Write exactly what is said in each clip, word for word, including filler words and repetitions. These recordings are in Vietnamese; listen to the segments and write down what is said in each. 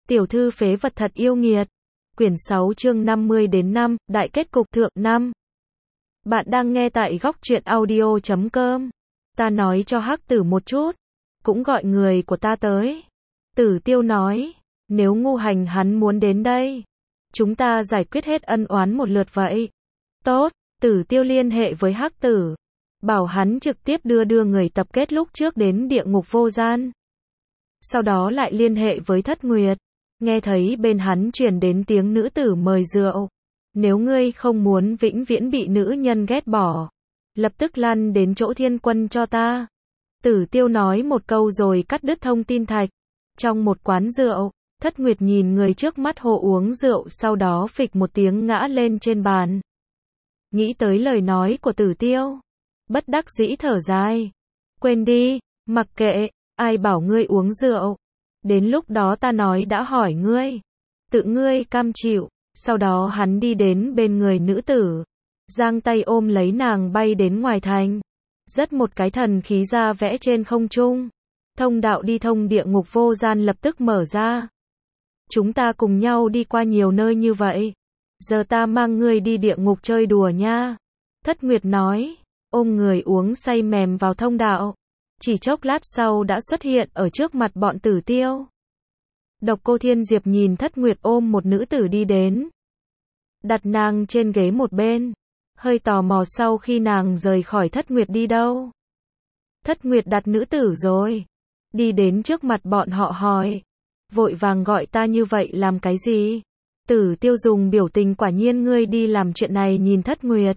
Tiểu thư phế vật thật yêu nghiệt. Quyển sáu chương năm mươi đến năm, đại kết cục thượng năm. Bạn đang nghe tại góc truyện audio chấm com. Ta nói cho Hắc Tử một chút, cũng gọi người của ta tới. Tử Tiêu nói, nếu Ngu Hành hắn muốn đến đây, chúng ta giải quyết hết ân oán một lượt vậy. Tốt, Tử Tiêu liên hệ với Hắc Tử, bảo hắn trực tiếp đưa đưa người tập kết lúc trước đến địa ngục vô gian. Sau đó lại liên hệ với Thất Nguyệt. Nghe thấy bên hắn truyền đến tiếng nữ tử mời rượu. Nếu ngươi không muốn vĩnh viễn bị nữ nhân ghét bỏ, lập tức lăn đến chỗ Thiên Quân cho ta. Tử Tiêu nói một câu rồi cắt đứt thông tin thạch. Trong một quán rượu, Thất Nguyệt nhìn người trước mắt hồ uống rượu, sau đó phịch một tiếng ngã lên trên bàn. Nghĩ tới lời nói của Tử Tiêu, bất đắc dĩ thở dài. Quên đi, mặc kệ, ai bảo ngươi uống rượu. Đến lúc đó ta nói đã hỏi ngươi, tự ngươi cam chịu. Sau đó hắn đi đến bên người nữ tử, giang tay ôm lấy nàng bay đến ngoài thành. Rất một cái thần khí ra vẽ trên không trung. Thông đạo đi thông địa ngục vô gian lập tức mở ra. Chúng ta cùng nhau đi qua nhiều nơi như vậy. Giờ ta mang ngươi đi địa ngục chơi đùa nha. Thất Nguyệt nói, ôm người uống say mềm vào thông đạo. Chỉ chốc lát sau đã xuất hiện ở trước mặt bọn Tử Tiêu. Độc Cô Thiên Diệp nhìn Thất Nguyệt ôm một nữ tử đi đến, đặt nàng trên ghế một bên, hơi tò mò sau khi nàng rời khỏi Thất Nguyệt đi đâu. Thất Nguyệt đặt nữ tử rồi, đi đến trước mặt bọn họ hỏi, vội vàng gọi ta như vậy làm cái gì? Tử Tiêu dùng biểu tình quả nhiên ngươi đi làm chuyện này nhìn Thất Nguyệt.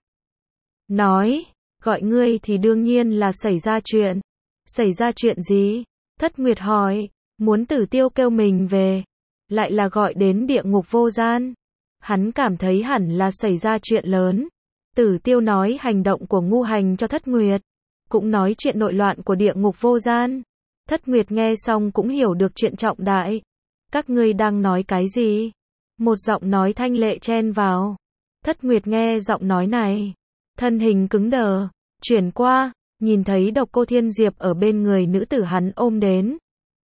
Nói, gọi ngươi thì đương nhiên là xảy ra chuyện. Xảy ra chuyện gì? Thất Nguyệt hỏi, muốn Tử Tiêu kêu mình về, lại là gọi đến địa ngục vô gian. Hắn cảm thấy hẳn là xảy ra chuyện lớn. Tử Tiêu nói hành động của Ngu Hành cho Thất Nguyệt, cũng nói chuyện nội loạn của địa ngục vô gian. Thất Nguyệt nghe xong cũng hiểu được chuyện trọng đại. Các ngươi đang nói cái gì? Một giọng nói thanh lệ chen vào. Thất Nguyệt nghe giọng nói này, thân hình cứng đờ, chuyển qua, nhìn thấy Độc Cô Thiên Diệp ở bên người nữ tử hắn ôm đến.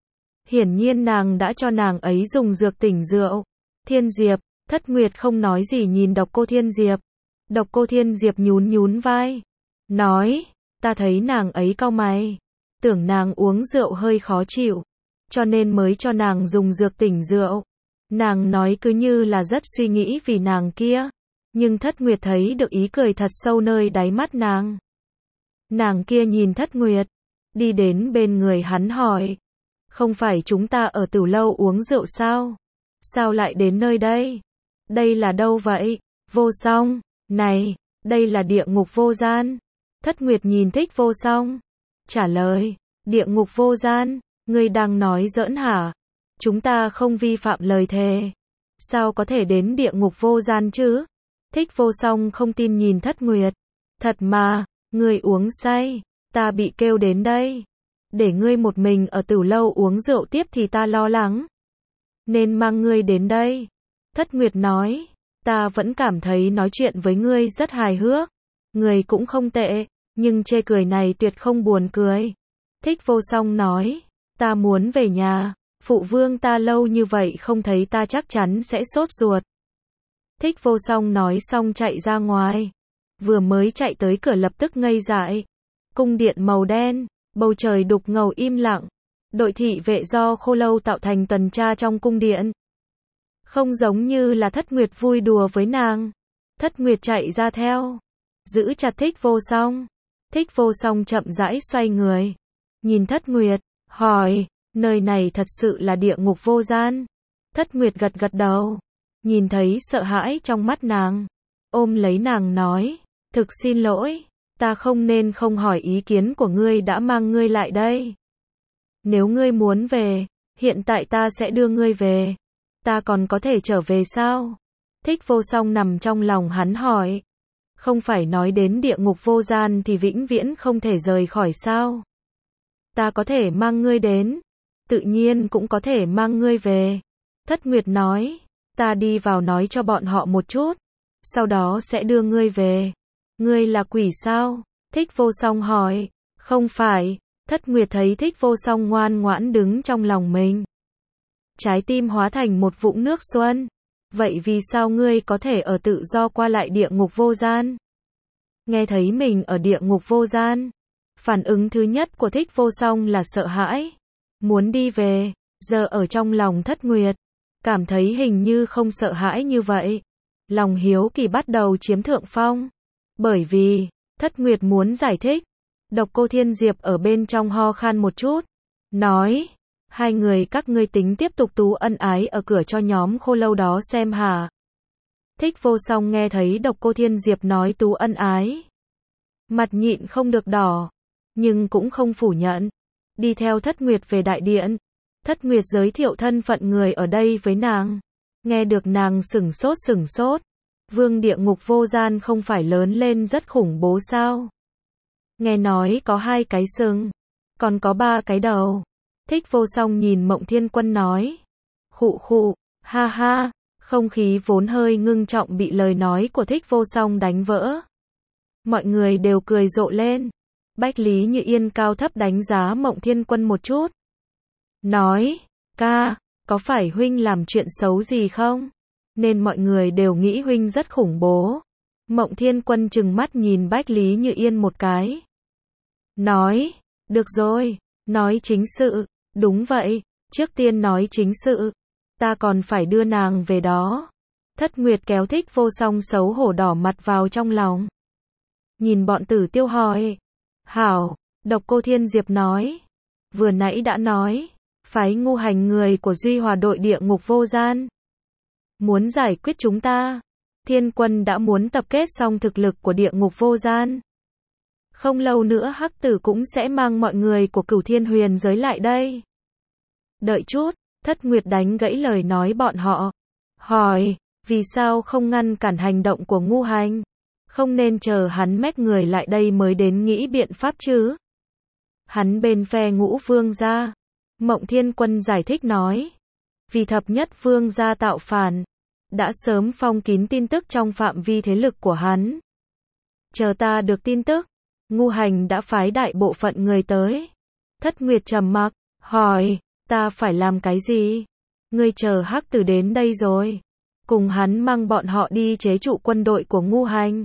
Hiển nhiên nàng đã cho nàng ấy dùng dược tỉnh rượu. Thiên Diệp, Thất Nguyệt không nói gì nhìn Độc Cô Thiên Diệp. Độc Cô Thiên Diệp nhún nhún vai, nói, ta thấy nàng ấy cau mày, tưởng nàng uống rượu hơi khó chịu, cho nên mới cho nàng dùng dược tỉnh rượu. Nàng nói cứ như là rất suy nghĩ vì nàng kia, nhưng Thất Nguyệt thấy được ý cười thật sâu nơi đáy mắt nàng. Nàng kia nhìn Thất Nguyệt, đi đến bên người hắn hỏi, không phải chúng ta ở Tử Lâu uống rượu sao? Sao lại đến nơi đây? Đây là đâu vậy? Vô Song, này, đây là địa ngục vô gian. Thất Nguyệt nhìn Thích Vô Song, trả lời, địa ngục vô gian, ngươi đang nói giỡn hả? Chúng ta không vi phạm lời thề, sao có thể đến địa ngục vô gian chứ? Thích Vô Song không tin nhìn Thất Nguyệt, thật mà, ngươi uống say, ta bị kêu đến đây, để ngươi một mình ở Tử Lâu uống rượu tiếp thì ta lo lắng, nên mang ngươi đến đây. Thất Nguyệt nói, ta vẫn cảm thấy nói chuyện với ngươi rất hài hước, ngươi cũng không tệ, nhưng chê cười này tuyệt không buồn cười. Thích Vô Song nói, ta muốn về nhà, phụ vương ta lâu như vậy không thấy ta chắc chắn sẽ sốt ruột. Thích Vô Song nói xong chạy ra ngoài, vừa mới chạy tới cửa lập tức ngây dại. Cung điện màu đen, bầu trời đục ngầu im lặng, đội thị vệ do Khô Lâu tạo thành tuần tra trong cung điện. Không giống như là Thất Nguyệt vui đùa với nàng. Thất Nguyệt chạy ra theo, giữ chặt Thích Vô Song. Thích Vô Song chậm rãi xoay người, nhìn Thất Nguyệt, hỏi, nơi này thật sự là địa ngục vô gian? Thất Nguyệt gật gật đầu, nhìn thấy sợ hãi trong mắt nàng, ôm lấy nàng nói, thực xin lỗi, ta không nên không hỏi ý kiến của ngươi đã mang ngươi lại đây. Nếu ngươi muốn về, hiện tại ta sẽ đưa ngươi về. Ta còn có thể trở về sao? Thích Vô Song nằm trong lòng hắn hỏi, không phải nói đến địa ngục vô gian thì vĩnh viễn không thể rời khỏi sao? Ta có thể mang ngươi đến, tự nhiên cũng có thể mang ngươi về. Thất Nguyệt nói, ta đi vào nói cho bọn họ một chút, sau đó sẽ đưa ngươi về. Ngươi là quỷ sao? Thích Vô Song hỏi. Không phải. Thất Nguyệt thấy Thích Vô Song ngoan ngoãn đứng trong lòng mình, trái tim hóa thành một vũng nước xuân. Vậy vì sao ngươi có thể ở tự do qua lại địa ngục vô gian? Nghe thấy mình ở địa ngục vô gian, phản ứng thứ nhất của Thích Vô Song là sợ hãi, muốn đi về, giờ ở trong lòng Thất Nguyệt, cảm thấy hình như không sợ hãi như vậy. Lòng hiếu kỳ bắt đầu chiếm thượng phong, bởi vì, Thất Nguyệt muốn giải thích. Độc Cô Thiên Diệp ở bên trong ho khan một chút, nói, hai người các ngươi tính tiếp tục tú ân ái ở cửa cho nhóm khô lâu đó xem hả? Thích Vô Song nghe thấy Độc Cô Thiên Diệp nói tú ân ái, mặt nhịn không được đỏ, nhưng cũng không phủ nhận. Đi theo Thất Nguyệt về đại điện, Thất Nguyệt giới thiệu thân phận người ở đây với nàng. Nghe được nàng sửng sốt sửng sốt. Vương địa ngục vô gian không phải lớn lên rất khủng bố sao? Nghe nói có hai cái sừng, còn có ba cái đầu. Thích Vô Song nhìn Mộng Thiên Quân nói. Khụ khụ, ha ha, không khí vốn hơi ngưng trọng bị lời nói của Thích Vô Song đánh vỡ. Mọi người đều cười rộ lên. Bách Lý Như Yên cao thấp đánh giá Mộng Thiên Quân một chút. Nói, ca, có phải huynh làm chuyện xấu gì không? Nên mọi người đều nghĩ huynh rất khủng bố. Mộng Thiên Quân trừng mắt nhìn Bách Lý Như Yên một cái. Nói, được rồi, nói chính sự, đúng vậy, trước tiên nói chính sự, ta còn phải đưa nàng về đó. Thất Nguyệt kéo Thích Vô Song xấu hổ đỏ mặt vào trong lòng. Nhìn bọn Tử Tiêu hỏi, hảo, Độc Cô Thiên Diệp nói, vừa nãy đã nói, phái ngu hành người của Duy Hòa đội địa ngục vô gian. Muốn giải quyết chúng ta, Thiên Quân đã muốn tập kết xong thực lực của địa ngục vô gian. Không lâu nữa Hắc Tử cũng sẽ mang mọi người của Cửu Thiên Huyền giới lại đây. Đợi chút, Thất Nguyệt đánh gãy lời nói bọn họ. Hỏi, vì sao không ngăn cản hành động của ngu hành? Không nên chờ hắn mách người lại đây mới đến nghĩ biện pháp chứ? Hắn bên phe Ngũ Vương gia. Mộng Thiên Quân giải thích nói. Vì thập nhất vương gia tạo phản, đã sớm phong kín tin tức trong phạm vi thế lực của hắn. Chờ ta được tin tức, ngu hành đã phái đại bộ phận người tới. Thất Nguyệt trầm mặc, hỏi, ta phải làm cái gì? Ngươi chờ Hắc Tử đến đây rồi, cùng hắn mang bọn họ đi chế trụ quân đội của ngu hành.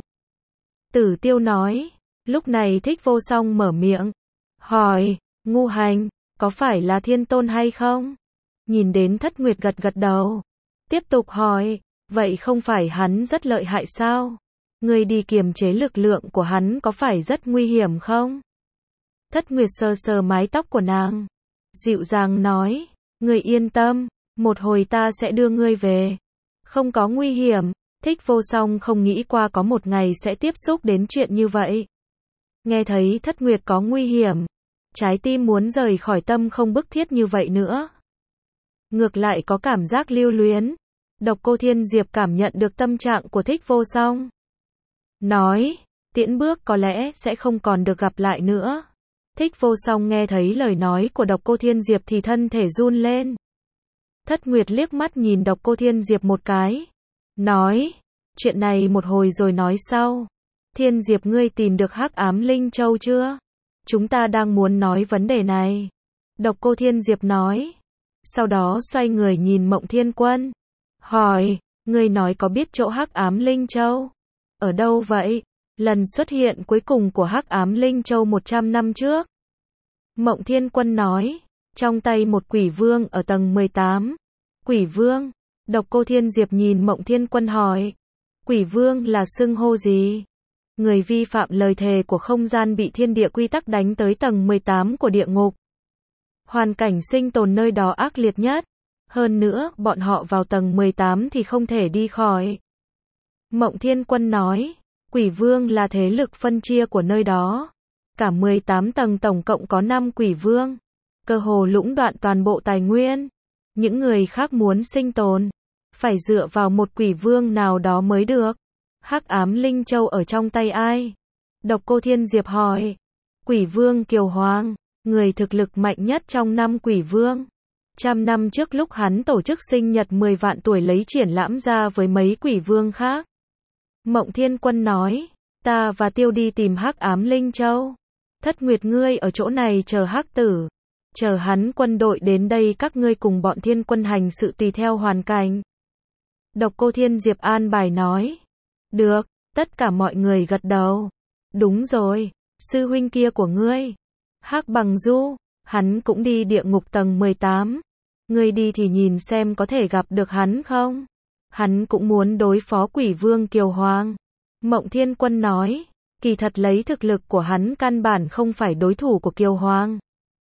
Tử Tiêu nói, lúc này Thích Vô Song mở miệng, hỏi, ngu hành, có phải là thiên tôn hay không? Nhìn đến Thất Nguyệt gật gật đầu, tiếp tục hỏi, vậy không phải hắn rất lợi hại sao? Ngươi đi kiềm chế lực lượng của hắn có phải rất nguy hiểm không? Thất Nguyệt sờ sờ mái tóc của nàng, dịu dàng nói, ngươi yên tâm, một hồi ta sẽ đưa ngươi về. Không có nguy hiểm. Thích Vô Song không nghĩ qua có một ngày sẽ tiếp xúc đến chuyện như vậy. Nghe thấy Thất Nguyệt có nguy hiểm, trái tim muốn rời khỏi tâm không bức thiết như vậy nữa. Ngược lại có cảm giác lưu luyến. Độc Cô Thiên Diệp cảm nhận được tâm trạng của Thích Vô Song. Nói, tiễn bước có lẽ sẽ không còn được gặp lại nữa. Thích Vô Song nghe thấy lời nói của Độc Cô Thiên Diệp thì thân thể run lên. Thất Nguyệt liếc mắt nhìn Độc Cô Thiên Diệp một cái. Nói, chuyện này một hồi rồi nói sau. Thiên Diệp ngươi tìm được Hắc Ám Linh Châu chưa? Chúng ta đang muốn nói vấn đề này. Độc Cô Thiên Diệp nói. Sau đó xoay người nhìn Mộng Thiên Quân. Hỏi, ngươi nói có biết chỗ Hắc Ám Linh Châu? Ở đâu vậy? Lần xuất hiện cuối cùng của Hắc Ám Linh Châu một trăm năm trước. Mộng Thiên Quân nói, trong tay một quỷ vương ở tầng mười tám. Quỷ vương? Độc Cô Thiên Diệp nhìn Mộng Thiên Quân hỏi. Quỷ vương là xưng hô gì? Người vi phạm lời thề của không gian bị thiên địa quy tắc đánh tới tầng mười tám của địa ngục. Hoàn cảnh sinh tồn nơi đó ác liệt nhất. Hơn nữa, bọn họ vào tầng mười tám thì không thể đi khỏi. Mộng Thiên Quân nói, quỷ vương là thế lực phân chia của nơi đó. Cả mười tám tầng tổng cộng có năm quỷ vương. Cơ hồ lũng đoạn toàn bộ tài nguyên. Những người khác muốn sinh tồn, phải dựa vào một quỷ vương nào đó mới được. Hắc Ám Linh Châu ở trong tay ai? Độc Cô Thiên Diệp hỏi. Quỷ vương Kiều Hoàng, người thực lực mạnh nhất trong năm quỷ vương. Trăm năm trước lúc hắn tổ chức sinh nhật mười vạn tuổi lấy triển lãm ra với mấy quỷ vương khác. Mộng Thiên Quân nói, ta và Tiêu đi tìm Hắc Ám Linh Châu. Thất Nguyệt ngươi ở chỗ này chờ Hắc Tử. Chờ hắn quân đội đến đây các ngươi cùng bọn thiên quân hành sự tùy theo hoàn cảnh. Độc Cô Thiên Diệp an bài nói. Được, tất cả mọi người gật đầu. Đúng rồi, sư huynh kia của ngươi. Hắc Bằng Du, hắn cũng đi địa ngục tầng mười tám. Ngươi đi thì nhìn xem có thể gặp được hắn không? Hắn cũng muốn đối phó Quỷ Vương Kiều Hoàng. Mộng Thiên Quân nói, kỳ thật lấy thực lực của hắn căn bản không phải đối thủ của Kiều Hoàng.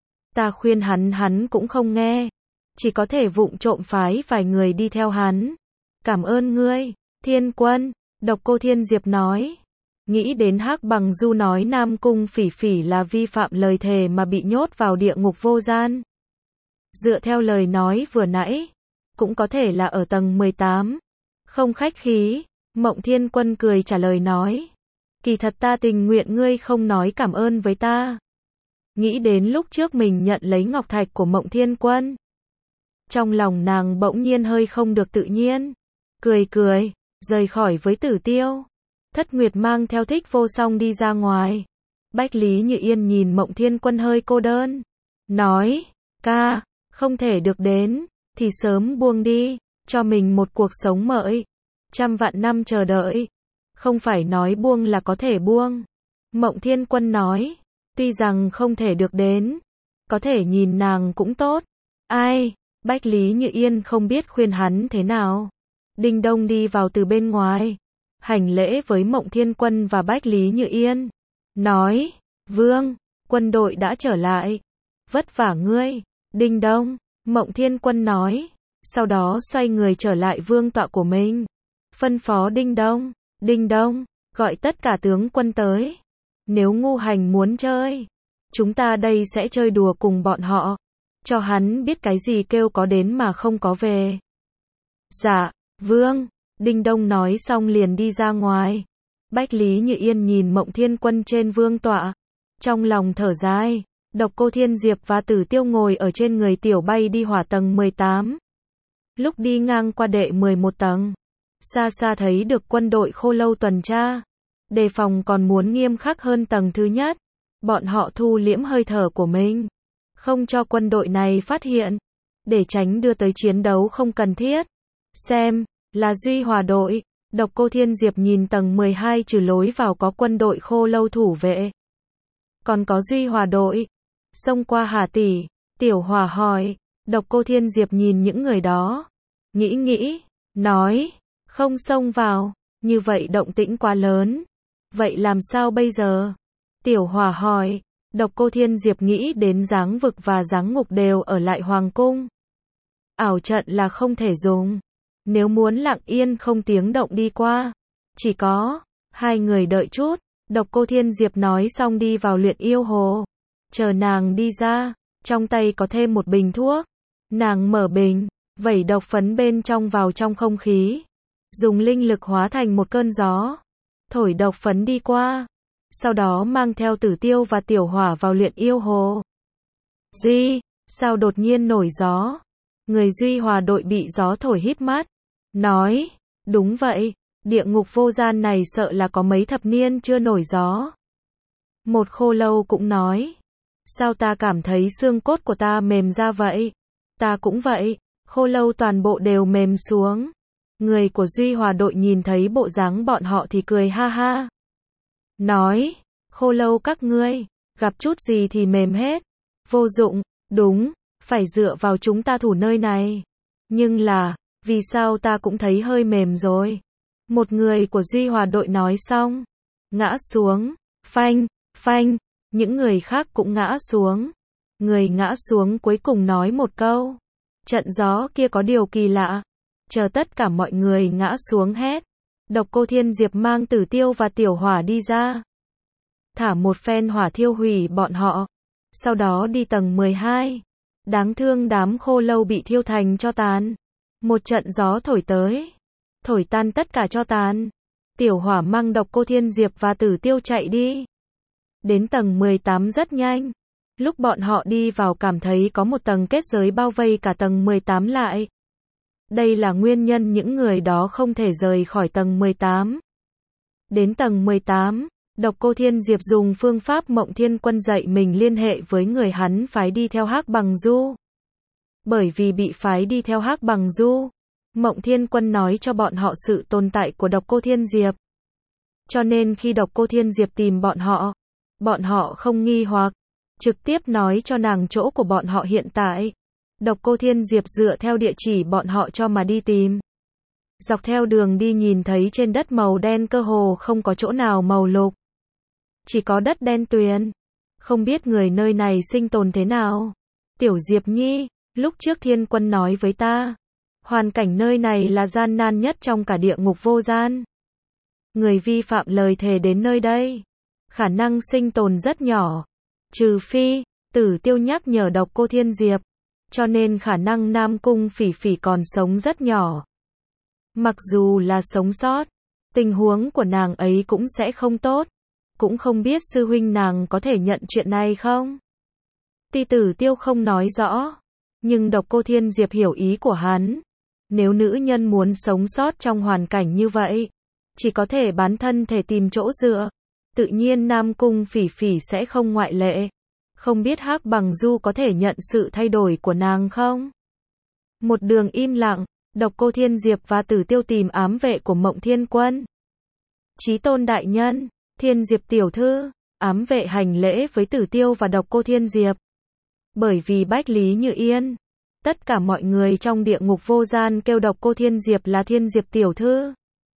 Ta khuyên hắn hắn cũng không nghe, chỉ có thể vụng trộm phái vài người đi theo hắn. Cảm ơn ngươi, Thiên Quân, Độc Cô Thiên Diệp nói. Nghĩ đến Hắc Bằng Du nói Nam Cung Phỉ Phỉ là vi phạm lời thề mà bị nhốt vào địa ngục vô gian. Dựa theo lời nói vừa nãy, cũng có thể là ở tầng mười tám. Không khách khí, Mộng Thiên Quân cười trả lời nói. Kỳ thật ta tình nguyện ngươi không nói cảm ơn với ta. Nghĩ đến lúc trước mình nhận lấy ngọc thạch của Mộng Thiên Quân. Trong lòng nàng bỗng nhiên hơi không được tự nhiên. Cười cười, rời khỏi với Tử Tiêu. Thất Nguyệt mang theo Thích Vô Song đi ra ngoài. Bách Lý Như Yên nhìn Mộng Thiên Quân hơi cô đơn. Nói, ca, không thể được đến, thì sớm buông đi, cho mình một cuộc sống mới. Trăm vạn năm chờ đợi. Không phải nói buông là có thể buông. Mộng Thiên Quân nói, tuy rằng không thể được đến, có thể nhìn nàng cũng tốt. Ai, Bách Lý Như Yên không biết khuyên hắn thế nào. Đinh Đông đi vào từ bên ngoài, hành lễ với Mộng Thiên Quân và Bách Lý Như Yên. Nói, Vương, quân đội đã trở lại. Vất vả ngươi, Đinh Đông, Mộng Thiên Quân nói. Sau đó xoay người trở lại vương tọa của mình. Phân phó Đinh Đông, Đinh Đông, gọi tất cả tướng quân tới. Nếu Ngu Hành muốn chơi, chúng ta đây sẽ chơi đùa cùng bọn họ. Cho hắn biết cái gì kêu có đến mà không có về. Dạ, Vương, Đinh Đông nói xong liền đi ra ngoài. Bách Lý Như Yên nhìn Mộng Thiên Quân trên vương tọa. Trong lòng thở dài, Độc Cô Thiên Diệp và Tử Tiêu ngồi ở trên người tiểu bay đi hỏa tầng mười tám. Lúc đi ngang qua đệ mười một tầng, xa xa thấy được quân đội Khô Lâu tuần tra. Đề phòng còn muốn nghiêm khắc hơn tầng thứ nhất. Bọn họ thu liễm hơi thở của mình, không cho quân đội này phát hiện, để tránh đưa tới chiến đấu không cần thiết. Xem, là Duy Hòa đội. Độc Cô Thiên Diệp nhìn tầng mười hai trừ lối vào có quân đội Khô Lâu thủ vệ. Còn có Duy Hòa đội. Xông qua hả tỷ? Tiểu Hòa hỏi. Độc Cô Thiên Diệp nhìn những người đó. Nghĩ nghĩ, nói, không xông vào, như vậy động tĩnh quá lớn. Vậy làm sao bây giờ? Tiểu Hòa hỏi. Độc Cô Thiên Diệp nghĩ đến giáng vực và giáng ngục đều ở lại hoàng cung. Ảo trận là không thể dùng. Nếu muốn lặng yên không tiếng động đi qua, chỉ có hai người đợi chút. Độc Cô Thiên Diệp nói xong đi vào luyện yêu hồ. Chờ nàng đi ra, trong tay có thêm một bình thuốc. Nàng mở bình, vẩy độc phấn bên trong vào trong không khí. Dùng linh lực hóa thành một cơn gió. Thổi độc phấn đi qua. Sau đó mang theo Tử Tiêu và Tiểu Hỏa vào luyện yêu hồ. Gì? Sao đột nhiên nổi gió? Người Duy Hòa đội bị gió thổi híp mắt. Nói, đúng vậy, địa ngục vô gian này sợ là có mấy thập niên chưa nổi gió. Một Khô Lâu cũng nói, sao ta cảm thấy xương cốt của ta mềm ra vậy? Ta cũng vậy. Khô Lâu toàn bộ đều mềm xuống. Người của Duy Hòa đội nhìn thấy bộ dáng bọn họ thì cười ha ha. Nói, Khô Lâu các ngươi, gặp chút gì thì mềm hết. Vô dụng, đúng, phải dựa vào chúng ta thủ nơi này. Nhưng là, vì sao ta cũng thấy hơi mềm rồi. Một người của Duy Hòa đội nói xong, ngã xuống, phanh, phanh, những người khác cũng ngã xuống. Người ngã xuống cuối cùng nói một câu, trận gió kia có điều kỳ lạ. Chờ tất cả mọi người ngã xuống hết, Độc Cô Thiên Diệp mang Tử Tiêu và Tiểu Hỏa đi ra. Thả một phen hỏa thiêu hủy bọn họ. Sau đó đi tầng mười hai. Đáng thương đám Khô Lâu bị thiêu thành tro tàn. Một trận gió thổi tới, thổi tan tất cả tro tàn. Tiểu Hỏa mang Độc Cô Thiên Diệp và Tử Tiêu chạy đi. Đến tầng mười tám rất nhanh. Lúc bọn họ đi vào cảm thấy có một tầng kết giới bao vây cả tầng mười tám lại. Đây là nguyên nhân những người đó không thể rời khỏi tầng mười tám. Đến tầng mười tám, Độc Cô Thiên Diệp dùng phương pháp Mộng Thiên Quân dạy mình liên hệ với người hắn phái đi theo Hắc Bằng Du. Bởi vì bị phái đi theo Hắc Bằng Du, Mộng Thiên Quân nói cho bọn họ sự tồn tại của Độc Cô Thiên Diệp. Cho nên khi Độc Cô Thiên Diệp tìm bọn họ, bọn họ không nghi hoặc, trực tiếp nói cho nàng chỗ của bọn họ hiện tại. Độc Cô Thiên Diệp dựa theo địa chỉ bọn họ cho mà đi tìm. Dọc theo đường đi nhìn thấy trên đất màu đen cơ hồ không có chỗ nào màu lục. Chỉ có đất đen tuyền. Không biết người nơi này sinh tồn thế nào. Tiểu Diệp Nhi, lúc trước Thiên Quân nói với ta, hoàn cảnh nơi này là gian nan nhất trong cả địa ngục vô gian. Người vi phạm lời thề đến nơi đây, khả năng sinh tồn rất nhỏ. Trừ phi, Tử Tiêu nhắc nhở Độc Cô Thiên Diệp, cho nên khả năng Nam Cung Phỉ Phỉ còn sống rất nhỏ. Mặc dù là sống sót, tình huống của nàng ấy cũng sẽ không tốt. Cũng không biết sư huynh nàng có thể nhận chuyện này không? Tuy Tử Tiêu không nói rõ, nhưng Độc Cô Thiên Diệp hiểu ý của hắn. Nếu nữ nhân muốn sống sót trong hoàn cảnh như vậy, chỉ có thể bán thân thể tìm chỗ dựa. Tự nhiên Nam Cung Phỉ Phỉ sẽ không ngoại lệ. Không biết Hắc Bằng Du có thể nhận sự thay đổi của nàng không? Một đường im lặng, Độc Cô Thiên Diệp và Tử Tiêu tìm ám vệ của Mộng Thiên Quân. Chí Tôn đại nhân, Thiên Diệp tiểu thư, ám vệ hành lễ với Tử Tiêu và Độc Cô Thiên Diệp. Bởi vì Bách Lý Như Yên, tất cả mọi người trong địa ngục vô gian kêu Độc Cô Thiên Diệp là Thiên Diệp tiểu thư.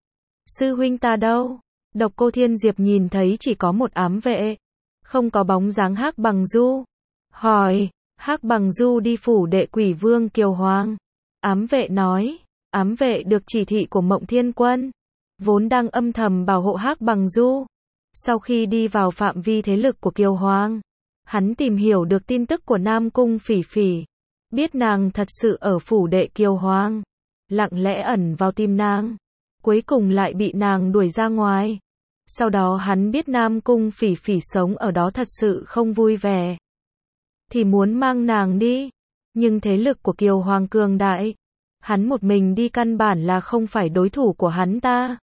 Sư huynh ta đâu? Độc Cô Thiên Diệp nhìn thấy chỉ có một ám vệ, không có bóng dáng Hắc Bằng Du. Hỏi, Hắc Bằng Du đi phủ đệ Quỷ Vương Kiều Hoàng. Ám vệ nói, ám vệ được chỉ thị của Mộng Thiên Quân, vốn đang âm thầm bảo hộ Hắc Bằng Du. Sau khi đi vào phạm vi thế lực của Kiều Hoàng, hắn tìm hiểu được tin tức của Nam Cung Phỉ Phỉ, biết nàng thật sự ở phủ đệ Kiều Hoàng, lặng lẽ ẩn vào tìm nàng, cuối cùng lại bị nàng đuổi ra ngoài. Sau đó hắn biết Nam Cung Phỉ Phỉ sống ở đó thật sự không vui vẻ, thì muốn mang nàng đi, nhưng thế lực của Kiều Hoàng cường đại, hắn một mình đi căn bản là không phải đối thủ của hắn ta.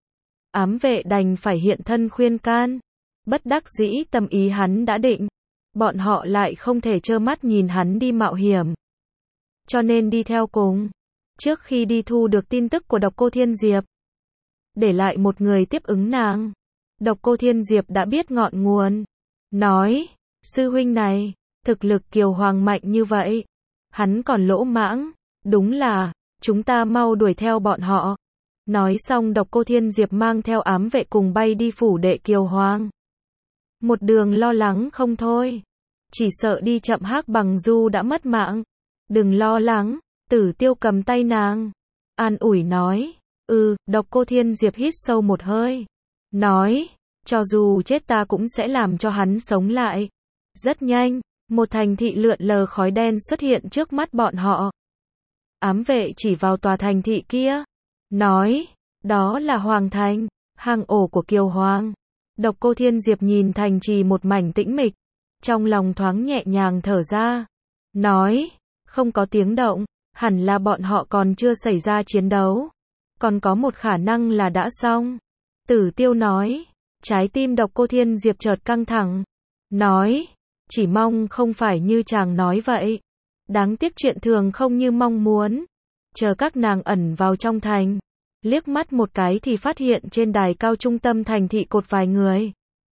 Ám vệ đành phải hiện thân khuyên can, bất đắc dĩ tâm ý hắn đã định, bọn họ lại không thể trơ mắt nhìn hắn đi mạo hiểm, cho nên đi theo cùng. Trước khi đi thu được tin tức của Độc Cô Thiên Diệp, để lại một người tiếp ứng nàng. Độc Cô Thiên Diệp đã biết ngọn nguồn, nói, sư huynh này, thực lực Kiều Hoàng mạnh như vậy, hắn còn lỗ mãng, đúng là, chúng ta mau đuổi theo bọn họ. Nói xong Độc Cô Thiên Diệp mang theo ám vệ cùng bay đi phủ đệ Kiều Hoàng. Một đường lo lắng không thôi, chỉ sợ đi chậm Hắc Bằng Du đã mất mạng. Đừng lo lắng, Tử Tiêu cầm tay nàng, an ủi nói, ừ. Độc Cô Thiên Diệp hít sâu một hơi, nói, cho dù chết ta cũng sẽ làm cho hắn sống lại. Rất nhanh, một thành thị lượn lờ khói đen xuất hiện trước mắt bọn họ. Ám vệ chỉ vào tòa thành thị kia, nói, đó là Hoàng Thành, hang ổ của Kiều Hoàng. Độc Cô Thiên Diệp nhìn thành trì một mảnh tĩnh mịch, trong lòng thoáng nhẹ nhàng thở ra, nói, không có tiếng động, hẳn là bọn họ còn chưa xảy ra chiến đấu, còn có một khả năng là đã xong. Tử Tiêu nói, trái tim Độc Cô Thiên Diệp chợt căng thẳng, nói, chỉ mong không phải như chàng nói vậy, đáng tiếc chuyện thường không như mong muốn. Chờ các nàng ẩn vào trong thành, liếc mắt một cái thì phát hiện trên đài cao trung tâm thành thị cột vài người.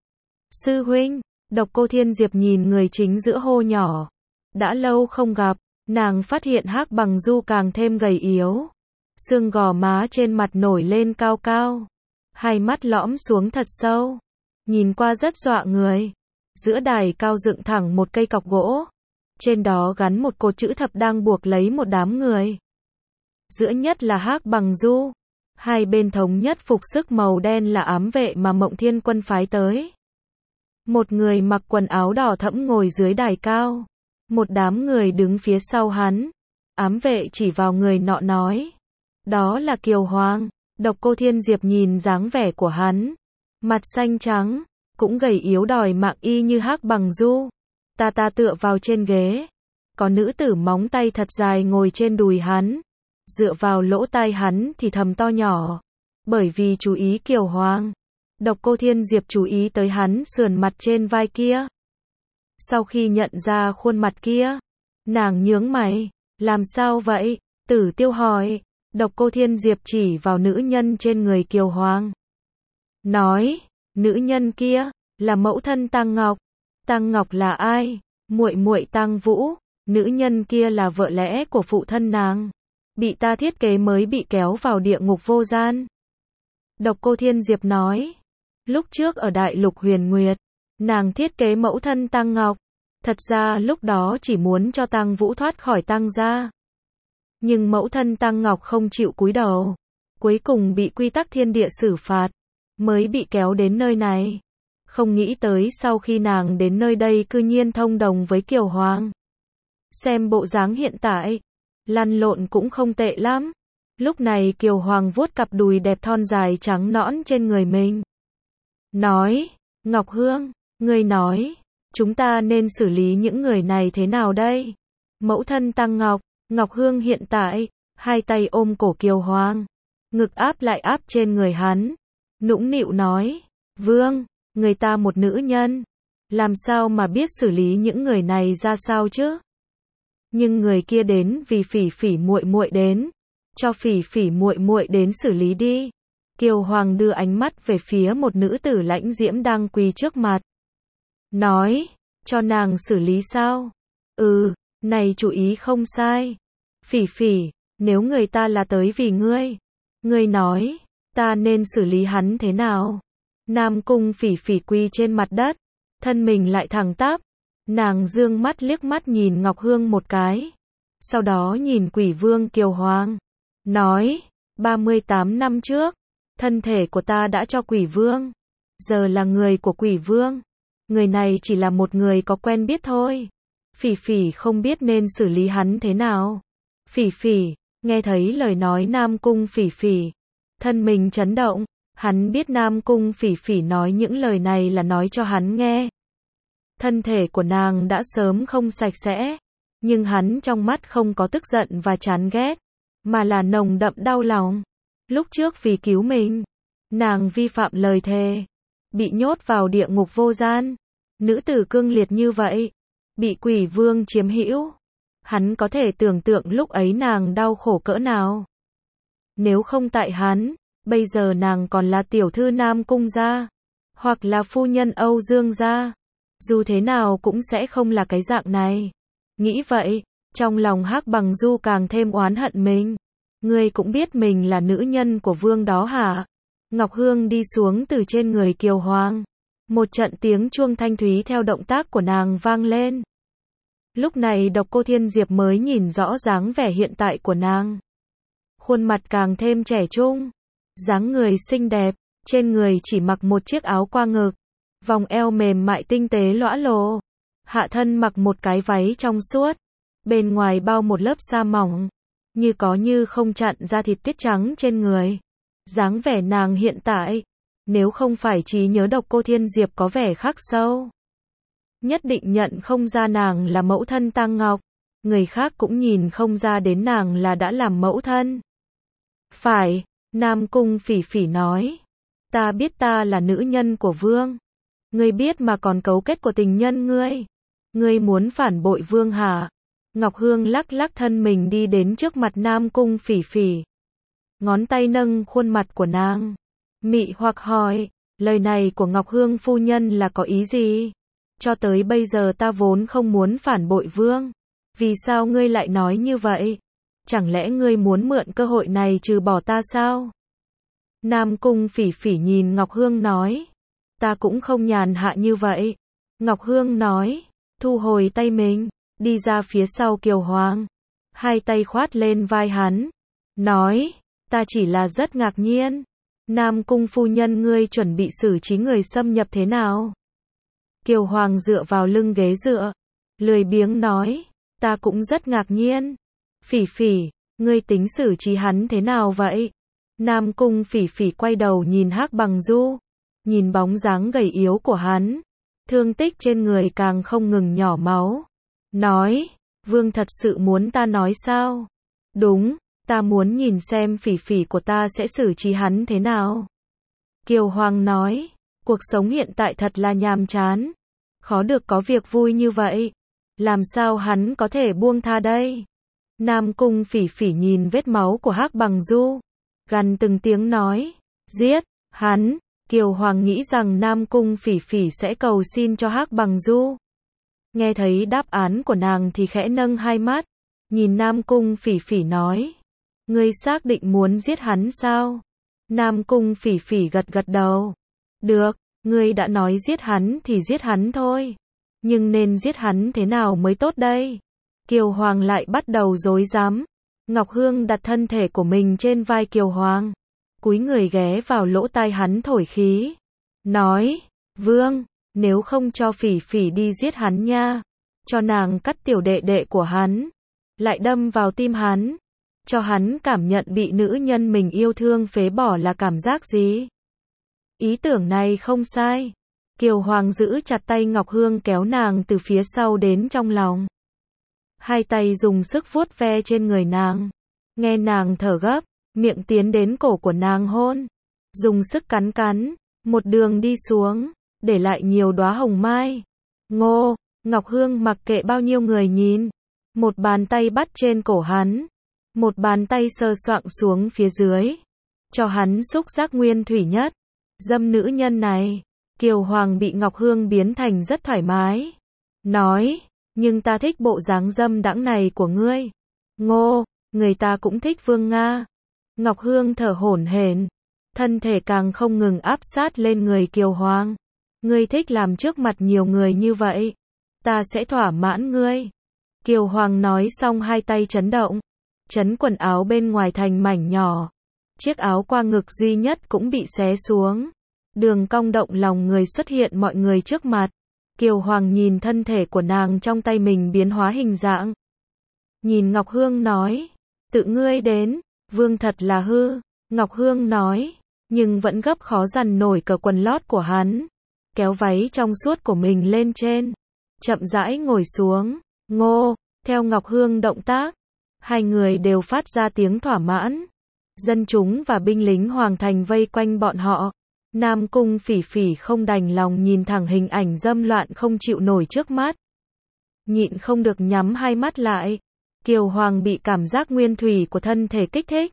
Sư huynh, Độc Cô Thiên Diệp nhìn người chính giữa hô nhỏ, đã lâu không gặp, nàng phát hiện Hắc Bằng Du càng thêm gầy yếu, xương gò má trên mặt nổi lên cao cao, hai mắt lõm xuống thật sâu, nhìn qua rất dọa người. Giữa đài cao dựng thẳng một cây cọc gỗ, trên đó gắn một cột chữ thập đang buộc lấy một đám người. Giữa nhất là Hắc Bằng Du, hai bên thống nhất phục sức màu đen là ám vệ mà Mộng Thiên Quân phái tới. Một người mặc quần áo đỏ thẫm ngồi dưới đài cao, một đám người đứng phía sau hắn. Ám vệ chỉ vào người nọ nói, đó là Kiều Hoàng. Độc Cô Thiên Diệp nhìn dáng vẻ của hắn, mặt xanh trắng, cũng gầy yếu đòi mạng y như Hắc Bằng Du. Ta ta tựa vào trên ghế, có nữ tử móng tay thật dài ngồi trên đùi hắn, dựa vào lỗ tai hắn thì thầm to nhỏ, bởi vì chú ý Kiều Hoàng. Độc Cô Thiên Diệp chú ý tới hắn sườn mặt trên vai kia. Sau khi nhận ra khuôn mặt kia, nàng nhướng mày, làm sao vậy? Tử Tiêu hỏi. Độc Cô Thiên Diệp chỉ vào nữ nhân trên người Kiều Hoàng. Nói, nữ nhân kia, là mẫu thân Tang Ngọc. Tang Ngọc là ai? Muội muội Tang Vũ, nữ nhân kia là vợ lẽ của phụ thân nàng. Bị ta thiết kế mới bị kéo vào địa ngục vô gian. Độc Cô Thiên Diệp nói, lúc trước ở Đại Lục Huyền Nguyệt, nàng thiết kế mẫu thân Tang Ngọc. Thật ra lúc đó chỉ muốn cho Tang Vũ thoát khỏi Tang gia. Nhưng mẫu thân Tang Ngọc không chịu cúi đầu, cuối cùng bị quy tắc thiên địa xử phạt, mới bị kéo đến nơi này. Không nghĩ tới sau khi nàng đến nơi đây cư nhiên thông đồng với Kiều Hoàng. Xem bộ dáng hiện tại, lăn lộn cũng không tệ lắm. Lúc này Kiều Hoàng vuốt cặp đùi đẹp thon dài trắng nõn trên người mình. Nói, Ngọc Hương, ngươi nói, chúng ta nên xử lý những người này thế nào đây? Mẫu thân Tang Ngọc, Ngọc Hương hiện tại, hai tay ôm cổ Kiều Hoàng, ngực áp lại áp trên người hắn. Nũng nịu nói, Vương, người ta một nữ nhân, làm sao mà biết xử lý những người này ra sao chứ? Nhưng người kia đến vì Phỉ Phỉ muội muội đến, cho Phỉ Phỉ muội muội đến xử lý đi. Kiều Hoàng đưa ánh mắt về phía một nữ tử lãnh diễm đang quỳ trước mặt. Nói, cho nàng xử lý sao? Ừ, này chủ ý không sai. Phỉ Phỉ, nếu người ta là tới vì ngươi, ngươi nói, ta nên xử lý hắn thế nào? Nam Cung Phỉ Phỉ quỳ trên mặt đất, thân mình lại thẳng tắp. Nàng dương mắt liếc mắt nhìn Ngọc Hương một cái, sau đó nhìn Quỷ Vương Kiều Hoàng, nói, ba mươi tám năm trước, thân thể của ta đã cho Quỷ Vương, giờ là người của Quỷ Vương, người này chỉ là một người có quen biết thôi. Phỉ Phỉ không biết nên xử lý hắn thế nào. Phỉ Phỉ, nghe thấy lời nói Nam Cung Phỉ Phỉ, thân mình chấn động, hắn biết Nam Cung Phỉ Phỉ nói những lời này là nói cho hắn nghe. Thân thể của nàng đã sớm không sạch sẽ, nhưng hắn trong mắt không có tức giận và chán ghét, mà là nồng đậm đau lòng. Lúc trước vì cứu mình, nàng vi phạm lời thề, bị nhốt vào địa ngục vô gian. Nữ tử cương liệt như vậy, bị Quỷ Vương chiếm hữu, hắn có thể tưởng tượng lúc ấy nàng đau khổ cỡ nào. Nếu không tại hắn, bây giờ nàng còn là tiểu thư Nam Cung gia, hoặc là phu nhân Âu Dương gia. Dù thế nào cũng sẽ không là cái dạng này. Nghĩ vậy, trong lòng Hắc Bằng Du càng thêm oán hận mình. Ngươi cũng biết mình là nữ nhân của vương đó hả? Ngọc Hương đi xuống từ trên người Kiều Hoàng. Một trận tiếng chuông thanh thúy theo động tác của nàng vang lên. Lúc này Độc Cô Thiên Diệp mới nhìn rõ dáng vẻ hiện tại của nàng. Khuôn mặt càng thêm trẻ trung, dáng người xinh đẹp, trên người chỉ mặc một chiếc áo qua ngực. Vòng eo mềm mại tinh tế lõa lồ. Hạ thân mặc một cái váy trong suốt. Bên ngoài bao một lớp sa mỏng. Như có như không chặn da thịt tuyết trắng trên người. Dáng vẻ nàng hiện tại. Nếu không phải trí nhớ Độc Cô Thiên Diệp có vẻ khắc sâu. Nhất định nhận không ra nàng là mẫu thân Tang Ngọc. Người khác cũng nhìn không ra đến nàng là đã làm mẫu thân. Phải, Nam Cung Phỉ Phỉ nói. Ta biết ta là nữ nhân của vương. Ngươi biết mà còn cấu kết của tình nhân ngươi. Ngươi muốn phản bội vương hả? Ngọc Hương lắc lắc thân mình đi đến trước mặt Nam Cung Phỉ Phỉ. Ngón tay nâng khuôn mặt của nàng. Mị hoặc hỏi, lời này của Ngọc Hương phu nhân là có ý gì? Cho tới bây giờ ta vốn không muốn phản bội vương. Vì sao ngươi lại nói như vậy? Chẳng lẽ ngươi muốn mượn cơ hội này trừ bỏ ta sao? Nam Cung Phỉ Phỉ nhìn Ngọc Hương nói. Ta cũng không nhàn hạ như vậy. Ngọc Hương nói, thu hồi tay mình, đi ra phía sau Kiều Hoàng. Hai tay khoát lên vai hắn. Nói, ta chỉ là rất ngạc nhiên. Nam Cung phu nhân ngươi chuẩn bị xử trí người xâm nhập thế nào? Kiều Hoàng dựa vào lưng ghế dựa. Lười biếng nói, ta cũng rất ngạc nhiên. Phỉ Phỉ, ngươi tính xử trí hắn thế nào vậy? Nam Cung Phỉ Phỉ quay đầu nhìn Hắc Bằng Du. Nhìn bóng dáng gầy yếu của hắn, thương tích trên người càng không ngừng nhỏ máu. Nói, vương thật sự muốn ta nói sao? Đúng, ta muốn nhìn xem Phỉ Phỉ của ta sẽ xử trí hắn thế nào. Kiều Hoàng nói, Cuộc sống hiện tại thật là nhàm chán. Khó được có việc vui như vậy. Làm sao hắn có thể buông tha đây? Nam Cung Phỉ Phỉ nhìn vết máu của Hắc Bằng Du, gằn từng tiếng nói, giết hắn. Kiều Hoàng nghĩ rằng Nam Cung Phỉ Phỉ sẽ cầu xin cho Hắc Bằng Du. Nghe thấy đáp án của nàng thì khẽ nâng hai mắt, nhìn Nam Cung Phỉ Phỉ nói, ngươi xác định muốn giết hắn sao? Nam Cung Phỉ Phỉ gật gật đầu. Được, ngươi đã nói giết hắn thì giết hắn thôi. Nhưng nên giết hắn thế nào mới tốt đây? Kiều Hoàng lại bắt đầu rối rắm. Ngọc Hương đặt thân thể của mình trên vai Kiều Hoàng, cúi người ghé vào lỗ tai hắn thổi khí, nói, Vương, nếu không cho Phỉ Phỉ đi giết hắn nha, cho nàng cắt tiểu đệ đệ của hắn, lại đâm vào tim hắn, cho hắn cảm nhận bị nữ nhân mình yêu thương phế bỏ là cảm giác gì. Ý tưởng này không sai. Kiều Hoàng giữ chặt tay Ngọc Hương kéo nàng từ phía sau đến trong lòng. Hai tay dùng sức vuốt ve trên người nàng. Nghe nàng thở gấp, miệng tiến đến cổ của nàng hôn. Dùng sức cắn cắn, một đường đi xuống, để lại nhiều đóa hồng mai. Ngô, Ngọc Hương mặc kệ bao nhiêu người nhìn. Một bàn tay bắt trên cổ hắn. Một bàn tay sờ soạng xuống phía dưới. Cho hắn xúc giác nguyên thủy nhất. Dâm nữ nhân này. Kiều Hoàng bị Ngọc Hương biến thành rất thoải mái. Nói, nhưng ta thích bộ dáng dâm đãng này của ngươi. Ngô, người ta cũng thích Vương Nga. Ngọc Hương thở hổn hển, thân thể càng không ngừng áp sát lên người Kiều Hoàng. Ngươi thích làm trước mặt nhiều người như vậy, ta sẽ thỏa mãn ngươi. Kiều Hoàng nói xong hai tay chấn động, chấn quần áo bên ngoài thành mảnh nhỏ. Chiếc áo qua ngực duy nhất cũng bị xé xuống. Đường cong động lòng người xuất hiện mọi người trước mặt. Kiều Hoàng nhìn thân thể của nàng trong tay mình biến hóa hình dạng. Nhìn Ngọc Hương nói, tự ngươi đến, Vương thật là hư. Ngọc Hương nói, nhưng vẫn gấp khó dằn nổi cờ quần lót của hắn. Kéo váy trong suốt của mình lên trên. Chậm rãi ngồi xuống. Ngô, theo Ngọc Hương động tác, hai người đều phát ra tiếng thỏa mãn. Dân chúng và binh lính hoàng thành vây quanh bọn họ. Nam Cung Phỉ Phỉ không đành lòng nhìn thẳng hình ảnh dâm loạn không chịu nổi trước mắt. Nhịn không được nhắm hai mắt lại. Kiều Hoàng bị cảm giác nguyên thủy của thân thể kích thích.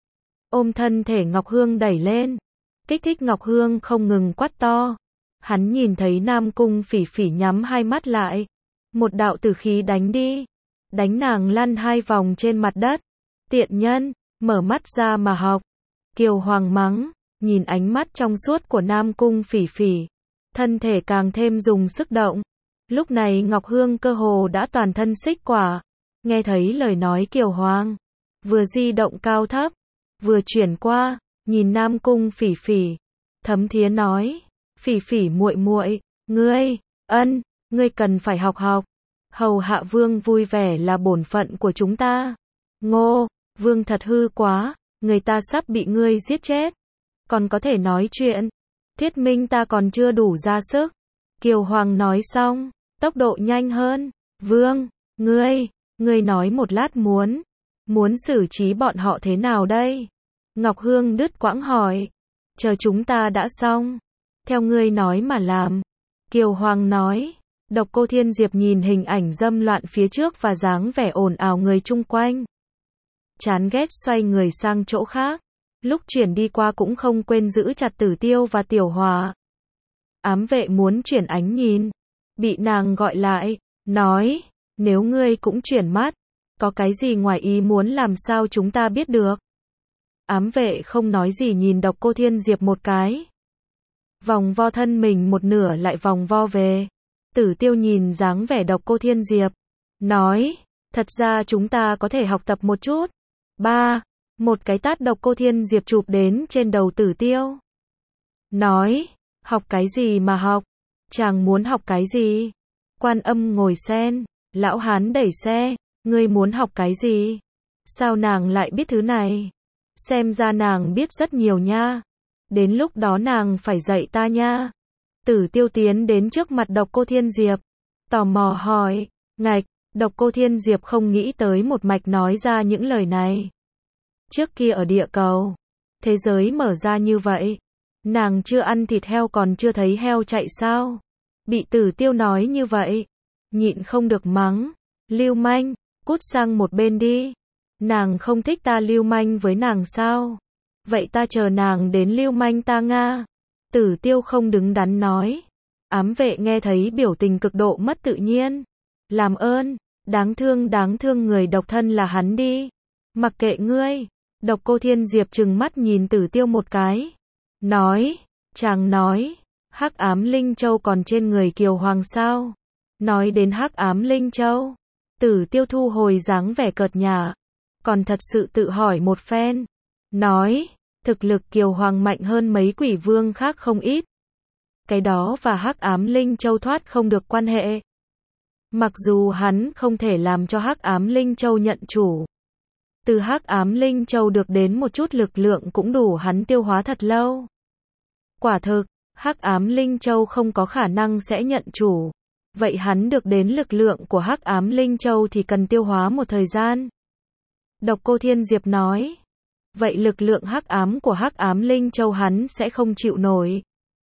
Ôm thân thể Ngọc Hương đẩy lên. Kích thích Ngọc Hương không ngừng quát to. Hắn nhìn thấy Nam Cung Phỉ Phỉ nhắm hai mắt lại. Một đạo tử khí đánh đi. Đánh nàng lăn hai vòng trên mặt đất. Tiện nhân, mở mắt ra mà học. Kiều Hoàng mắng. Nhìn ánh mắt trong suốt của Nam Cung Phỉ Phỉ, thân thể càng thêm dùng sức động. Lúc này Ngọc Hương cơ hồ đã toàn thân xích quả. Nghe thấy lời nói Kiều Hoàng, vừa di động cao thấp, vừa chuyển qua, nhìn Nam Cung Phỉ Phỉ, thấm thía nói, Phỉ Phỉ muội muội, ngươi, ân, ngươi cần phải học học. Hầu hạ Vương vui vẻ là bổn phận của chúng ta. Ngô, Vương thật hư quá, người ta sắp bị ngươi giết chết. Còn có thể nói chuyện, thuyết minh ta còn chưa đủ ra sức. Kiều Hoàng nói xong, tốc độ nhanh hơn. Vương, ngươi, ngươi nói một lát muốn, muốn xử trí bọn họ thế nào đây? Ngọc Hương đứt quãng hỏi. Chờ chúng ta đã xong, theo ngươi nói mà làm. Kiều Hoàng nói. Độc Cô Thiên Diệp nhìn hình ảnh dâm loạn phía trước và dáng vẻ ồn ào người chung quanh. Chán ghét xoay người sang chỗ khác. Lúc chuyển đi qua cũng không quên giữ chặt Tử Tiêu và Tiểu Hòa. Ám vệ muốn chuyển ánh nhìn, bị nàng gọi lại, nói, nếu ngươi cũng chuyển mắt, có cái gì ngoài ý muốn làm sao chúng ta biết được. Ám vệ không nói gì nhìn Độc Cô Thiên Diệp một cái. Vòng vo thân mình một nửa lại vòng vo về. Tử Tiêu nhìn dáng vẻ Độc Cô Thiên Diệp, nói, thật ra chúng ta có thể học tập một chút. Ba. Một cái tát Độc Cô Thiên Diệp chụp đến trên đầu Tử Tiêu. Nói, học cái gì mà học? Chàng muốn học cái gì? Quan Âm ngồi sen, lão hán đẩy xe, ngươi muốn học cái gì? Sao nàng lại biết thứ này? Xem ra nàng biết rất nhiều nha. Đến lúc đó nàng phải dạy ta nha. Tử Tiêu tiến đến trước mặt Độc Cô Thiên Diệp, tò mò hỏi, ngạch, Độc Cô Thiên Diệp không nghĩ tới một mạch nói ra những lời này. Trước kia ở địa cầu, thế giới mở ra như vậy, Nàng chưa ăn thịt heo còn chưa thấy heo chạy sao? Bị Tử Tiêu nói như vậy, nhịn không được mắng, lưu manh, cút sang một bên đi. Nàng không thích ta lưu manh với nàng sao? Vậy ta chờ nàng đến lưu manh ta nga. Tử Tiêu không đứng đắn nói. Ám vệ nghe thấy biểu tình cực độ mất tự nhiên. Làm ơn, đáng thương đáng thương người độc thân là hắn đi. Mặc kệ ngươi. Độc Cô Thiên Diệp trừng mắt nhìn Tử Tiêu một cái. Nói, chàng nói, hắc ám linh châu còn trên người Kiều Hoàng sao? Nói đến hắc ám linh châu, Tử Tiêu thu hồi dáng vẻ cợt nhả, còn thật sự tự hỏi một phen. Nói, thực lực Kiều Hoàng mạnh hơn mấy quỷ vương khác không ít. Cái đó và hắc ám linh châu thoát không được quan hệ. Mặc dù hắn không thể làm cho hắc ám linh châu nhận chủ. Từ hắc ám linh châu được đến một chút lực lượng cũng đủ hắn tiêu hóa thật lâu. Quả thực, hắc ám linh châu không có khả năng sẽ nhận chủ. Vậy hắn được đến lực lượng của hắc ám linh châu thì cần tiêu hóa một thời gian. Độc Cô Thiên Diệp nói. Vậy lực lượng hắc ám của hắc ám linh châu hắn sẽ không chịu nổi.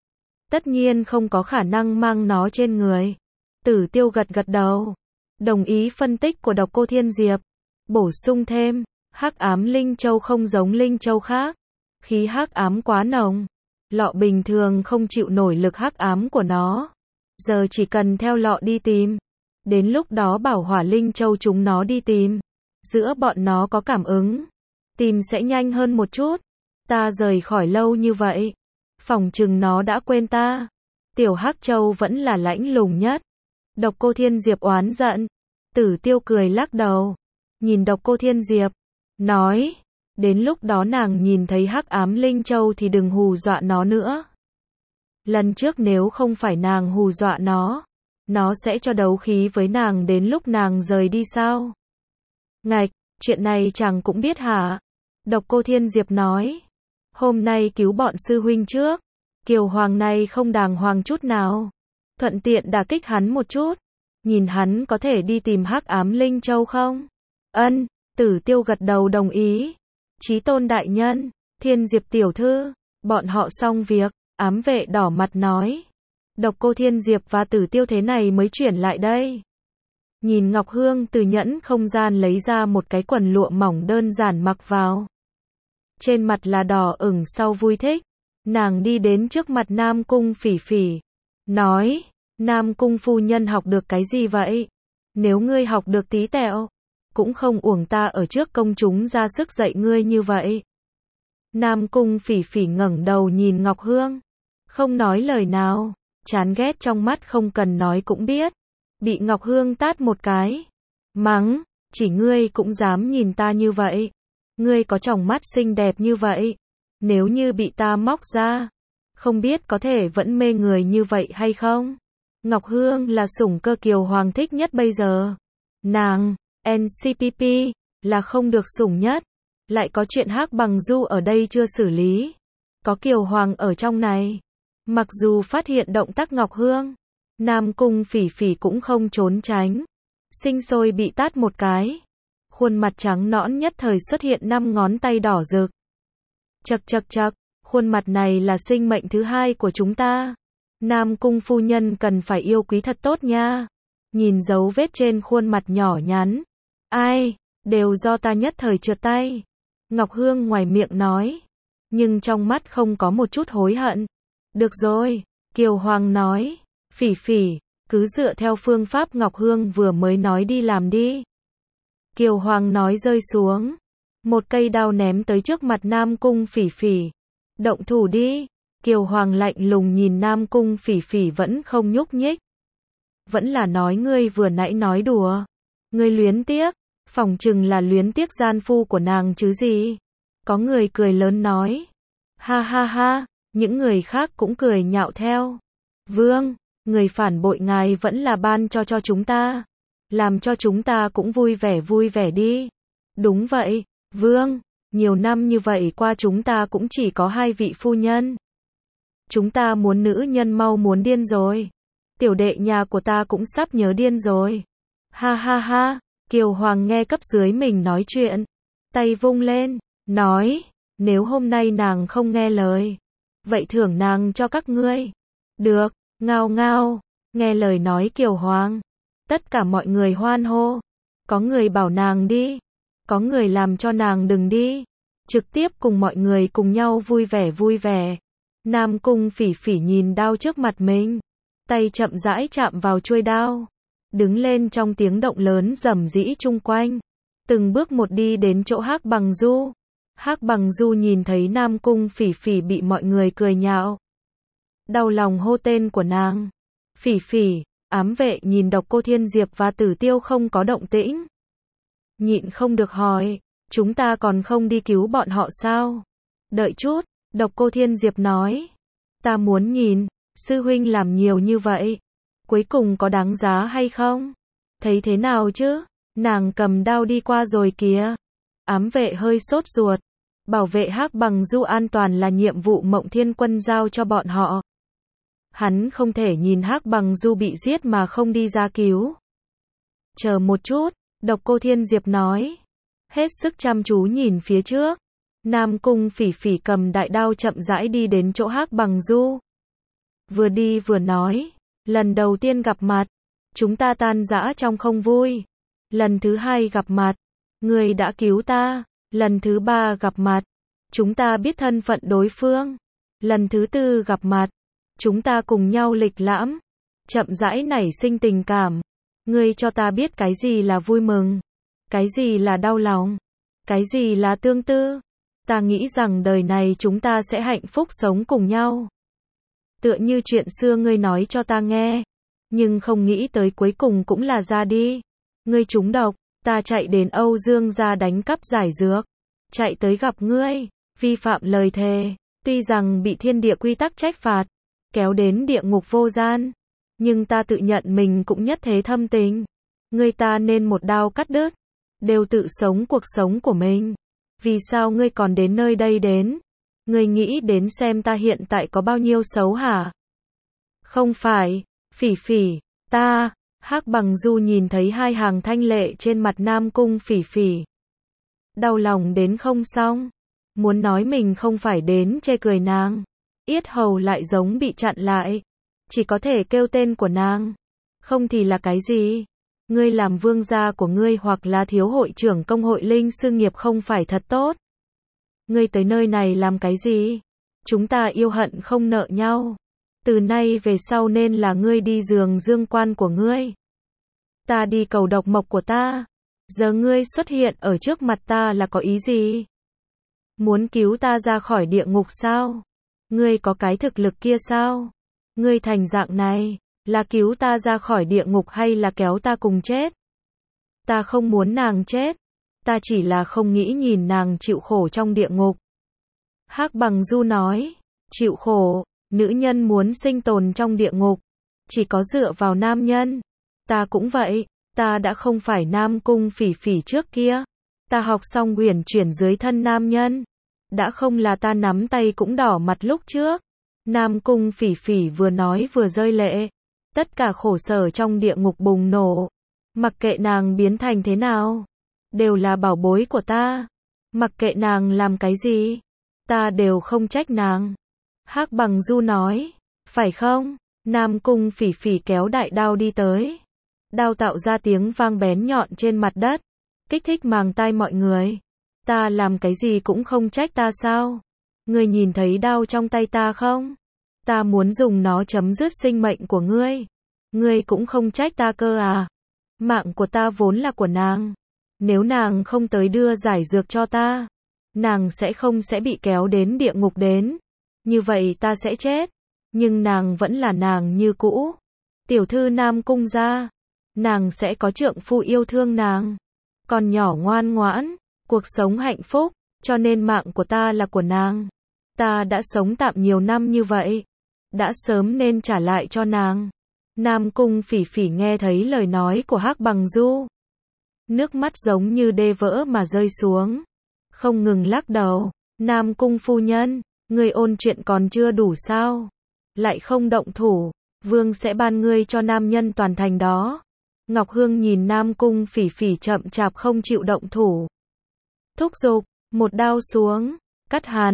Tất nhiên không có khả năng mang nó trên người. Tử Tiêu gật gật đầu, đồng ý phân tích của Độc Cô Thiên Diệp, bổ sung thêm, hắc ám linh châu không giống linh châu khác, khí hắc ám quá nồng, lọ bình thường không chịu nổi lực hắc ám của nó. Giờ chỉ cần theo lọ đi tìm, đến lúc đó bảo hỏa linh châu chúng nó đi tìm, giữa bọn nó có cảm ứng, tìm sẽ nhanh hơn một chút. Ta rời khỏi lâu như vậy, phỏng chừng nó đã quên ta. Tiểu Hắc Châu vẫn là lãnh lùng nhất. Độc Cô Thiên Diệp oán giận. Tử Tiêu cười lắc đầu, nhìn Độc Cô Thiên Diệp, nói, đến lúc đó nàng nhìn thấy hắc ám linh châu thì đừng hù dọa nó nữa. Lần trước nếu không phải nàng hù dọa nó, nó sẽ cho đấu khí với nàng đến lúc nàng rời đi sao? Ngạch, chuyện này chàng cũng biết hả? Độc Cô Thiên Diệp nói, hôm nay cứu bọn sư huynh trước, Kiều Hoàng này không đàng hoàng chút nào. Thuận tiện đả kích hắn một chút, nhìn hắn có thể đi tìm hắc ám linh châu không? Ân, Tử Tiêu gật đầu đồng ý. Chí Tôn đại nhân, Thiên Diệp tiểu thư, bọn họ xong việc. Ám vệ đỏ mặt nói. Độc Cô Thiên Diệp và Tử Tiêu thế này mới chuyển lại đây. Nhìn Ngọc Hương từ nhẫn không gian lấy ra một cái quần lụa mỏng đơn giản mặc vào. Trên mặt là đỏ ửng sau vui thích. Nàng đi đến trước mặt Nam Cung Phỉ Phỉ, nói, Nam Cung phu nhân học được cái gì vậy? Nếu ngươi học được tí tẹo, cũng không uổng ta ở trước công chúng ra sức dạy ngươi như vậy. Nam Cung Phỉ Phỉ ngẩng đầu nhìn Ngọc Hương, không nói lời nào, chán ghét trong mắt không cần nói cũng biết. Bị Ngọc Hương tát một cái, mắng, chỉ ngươi cũng dám nhìn ta như vậy. Ngươi có tròng mắt xinh đẹp như vậy, nếu như bị ta móc ra, không biết có thể vẫn mê người như vậy hay không? Ngọc Hương là sủng cơ Kiều Hoàng thích nhất bây giờ. Nàng, en xê pê pê, là không được sủng nhất. Lại có chuyện Hắc Bằng Du ở đây chưa xử lý. Có Kiều Hoàng ở trong này. Mặc dù phát hiện động tác Ngọc Hương, Nam Cung Phỉ Phỉ cũng không trốn tránh. Sinh sôi bị tát một cái. Khuôn mặt trắng nõn nhất thời xuất hiện năm ngón tay đỏ rực. Chậc chậc chậc, khuôn mặt này là sinh mệnh thứ hai của chúng ta. Nam Cung phu nhân cần phải yêu quý thật tốt nha. Nhìn dấu vết trên khuôn mặt nhỏ nhắn. Ai, đều do ta nhất thời trượt tay. Ngọc Hương ngoài miệng nói, nhưng trong mắt không có một chút hối hận. Được rồi, Kiều Hoàng nói, Phỉ Phỉ, cứ dựa theo phương pháp Ngọc Hương vừa mới nói đi làm đi. Kiều Hoàng nói rơi xuống, một cây đao ném tới trước mặt Nam Cung Phỉ Phỉ. Động thủ đi. Kiều Hoàng lạnh lùng nhìn Nam Cung Phỉ Phỉ vẫn không nhúc nhích. Vẫn là nói ngươi vừa nãy nói đùa. Ngươi luyến tiếc, phỏng chừng là luyến tiếc gian phu của nàng chứ gì. Có người cười lớn nói. Ha ha ha, những người khác cũng cười nhạo theo. Vương, người phản bội ngài vẫn là ban cho cho chúng ta. Làm cho chúng ta cũng vui vẻ vui vẻ đi. Đúng vậy, Vương, nhiều năm như vậy qua chúng ta cũng chỉ có hai vị phu nhân. Chúng ta muốn nữ nhân mau muốn điên rồi. Tiểu đệ nhà của ta cũng sắp nhớ điên rồi. Ha ha ha, Kiều Hoàng nghe cấp dưới mình nói chuyện. Tay vung lên, nói, nếu hôm nay nàng không nghe lời, vậy thưởng nàng cho các ngươi. Được, ngao ngao, nghe lời nói Kiều Hoàng. Tất cả mọi người hoan hô. Có người bảo nàng đi. Có người làm cho nàng đừng đi. Trực tiếp cùng mọi người cùng nhau vui vẻ vui vẻ. Nam Cung Phỉ Phỉ nhìn đao trước mặt mình. Tay chậm rãi chạm vào chuôi đao. Đứng lên trong tiếng động lớn rầm rĩ chung quanh. Từng bước một đi đến chỗ Hắc Bằng Du. Hắc Bằng Du nhìn thấy Nam Cung Phỉ Phỉ bị mọi người cười nhạo. Đau lòng hô tên của nàng. Phỉ Phỉ, ám vệ nhìn Độc Cô Thiên Diệp và Tử Tiêu không có động tĩnh. Nhịn không được hỏi, chúng ta còn không đi cứu bọn họ sao? Đợi chút, Độc Cô Thiên Diệp nói. Ta muốn nhìn, sư huynh làm nhiều như vậy. Cuối cùng có đáng giá hay không? Thấy thế nào chứ? Nàng cầm đao đi qua rồi kìa. Ám vệ hơi sốt ruột. Bảo vệ Hắc Bằng Du an toàn là nhiệm vụ Mộng Thiên Quân giao cho bọn họ. Hắn không thể nhìn Hắc Bằng Du bị giết mà không đi ra cứu. Chờ một chút, Độc Cô Thiên Diệp nói. Hết sức chăm chú nhìn phía trước. Nam Cung Phỉ Phỉ cầm đại đao chậm rãi đi đến chỗ Hắc Bằng Du. Vừa đi vừa nói. Lần đầu tiên gặp mặt, chúng ta tan rã trong không vui. Lần thứ hai gặp mặt, người đã cứu ta. Lần thứ ba gặp mặt, chúng ta biết thân phận đối phương. Lần thứ tư gặp mặt, chúng ta cùng nhau lịch lãm. Chậm rãi nảy sinh tình cảm. Ngươi cho ta biết cái gì là vui mừng, cái gì là đau lòng, cái gì là tương tư. Ta nghĩ rằng đời này chúng ta sẽ hạnh phúc sống cùng nhau. Tựa như chuyện xưa ngươi nói cho ta nghe. Nhưng không nghĩ tới cuối cùng cũng là ra đi. Ngươi trúng độc, ta chạy đến Âu Dương gia đánh cắp giải dược. Chạy tới gặp ngươi, vi phạm lời thề. Tuy rằng bị thiên địa quy tắc trách phạt, kéo đến địa ngục vô gian. Nhưng ta tự nhận mình cũng nhất thế thâm tình. Ngươi ta nên một đao cắt đứt. Đều tự sống cuộc sống của mình. Vì sao ngươi còn đến nơi đây đến? Ngươi nghĩ đến xem ta hiện tại có bao nhiêu xấu hả? Không phải, Phỉ Phỉ, ta, Hắc Bằng Du nhìn thấy hai hàng thanh lệ trên mặt Nam Cung Phỉ Phỉ. Đau lòng đến không xong. Muốn nói mình không phải đến chê cười nàng. Yết hầu lại giống bị chặn lại. Chỉ có thể kêu tên của nàng. Không thì là cái gì? Ngươi làm vương gia của ngươi hoặc là thiếu hội trưởng công hội linh sư nghiệp không phải thật tốt. Ngươi tới nơi này làm cái gì? Chúng ta yêu hận không nợ nhau. Từ nay về sau nên là ngươi đi giường dương quan của ngươi. Ta đi cầu độc mộc của ta. Giờ ngươi xuất hiện ở trước mặt ta là có ý gì? Muốn cứu ta ra khỏi địa ngục sao? Ngươi có cái thực lực kia sao? Ngươi thành dạng này, là cứu ta ra khỏi địa ngục hay là kéo ta cùng chết? Ta không muốn nàng chết. Ta chỉ là không nghĩ nhìn nàng chịu khổ trong địa ngục. Hắc Bằng Du nói, chịu khổ, nữ nhân muốn sinh tồn trong địa ngục, chỉ có dựa vào nam nhân. Ta cũng vậy, ta đã không phải Nam Cung Phỉ Phỉ trước kia. Ta học xong huyền chuyển dưới thân nam nhân. Đã không là ta nắm tay cũng đỏ mặt lúc trước. Nam Cung Phỉ Phỉ vừa nói vừa rơi lệ. Tất cả khổ sở trong địa ngục bùng nổ. Mặc kệ nàng biến thành thế nào, đều là bảo bối của ta. Mặc kệ nàng làm cái gì, ta đều không trách nàng. Hắc Bằng Du nói, phải không? Nam Cung Phỉ Phỉ kéo đại đao đi tới. Đao tạo ra tiếng vang bén nhọn trên mặt đất, kích thích màng tai mọi người. Ta làm cái gì cũng không trách ta sao? Ngươi nhìn thấy đao trong tay ta không? Ta muốn dùng nó chấm dứt sinh mệnh của ngươi. Ngươi cũng không trách ta cơ à? Mạng của ta vốn là của nàng. Nếu nàng không tới đưa giải dược cho ta, nàng sẽ không sẽ bị kéo đến địa ngục đến. Như vậy ta sẽ chết. Nhưng nàng vẫn là nàng như cũ. Tiểu thư Nam Cung gia. Nàng sẽ có trượng phu yêu thương nàng. Con nhỏ ngoan ngoãn. Cuộc sống hạnh phúc. Cho nên mạng của ta là của nàng. Ta đã sống tạm nhiều năm như vậy. Đã sớm nên trả lại cho nàng. Nam Cung Phỉ Phỉ nghe thấy lời nói của Hắc Bằng Du. Nước mắt giống như đê vỡ mà rơi xuống. Không ngừng lắc đầu. Nam Cung phu nhân, ngươi ôn chuyện còn chưa đủ sao? Lại không động thủ, vương sẽ ban ngươi cho nam nhân toàn thành đó. Ngọc Hương nhìn Nam Cung Phỉ Phỉ chậm chạp không chịu động thủ. Thúc giục, một đao xuống, cắt hắn.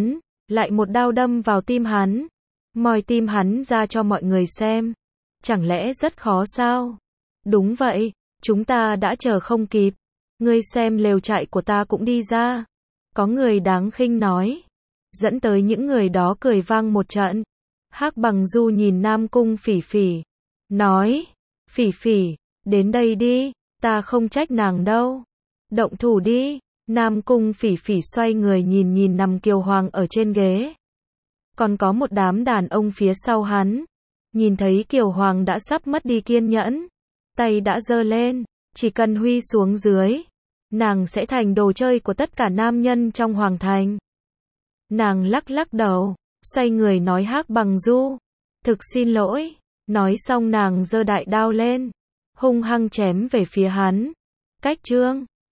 lại một đao đâm vào tim hắn, moi tim hắn ra cho mọi người xem. Chẳng lẽ rất khó sao? Đúng vậy, chúng ta đã chờ không kịp. Ngươi xem lều trại của ta cũng đi ra. Có người đáng khinh nói. Dẫn tới những người đó cười vang một trận. Hắc Bằng Du nhìn Nam Cung Phỉ Phỉ. Nói, Phỉ Phỉ, đến đây đi, ta không trách nàng đâu. Động thủ đi. Nam Cung Phỉ Phỉ xoay người nhìn nhìn nằm Kiều Hoàng ở trên ghế. Còn có một đám đàn ông phía sau hắn. Nhìn thấy Kiều Hoàng đã sắp mất đi kiên nhẫn. Tay đã giơ lên, chỉ cần huy xuống dưới. Nàng sẽ thành đồ chơi của tất cả nam nhân trong hoàng thành. Nàng lắc lắc đầu, xoay người nói Hắc Bằng Du. Thực xin lỗi. Nói xong nàng giơ đại đao lên, hung hăng chém về phía hắn. Cách chương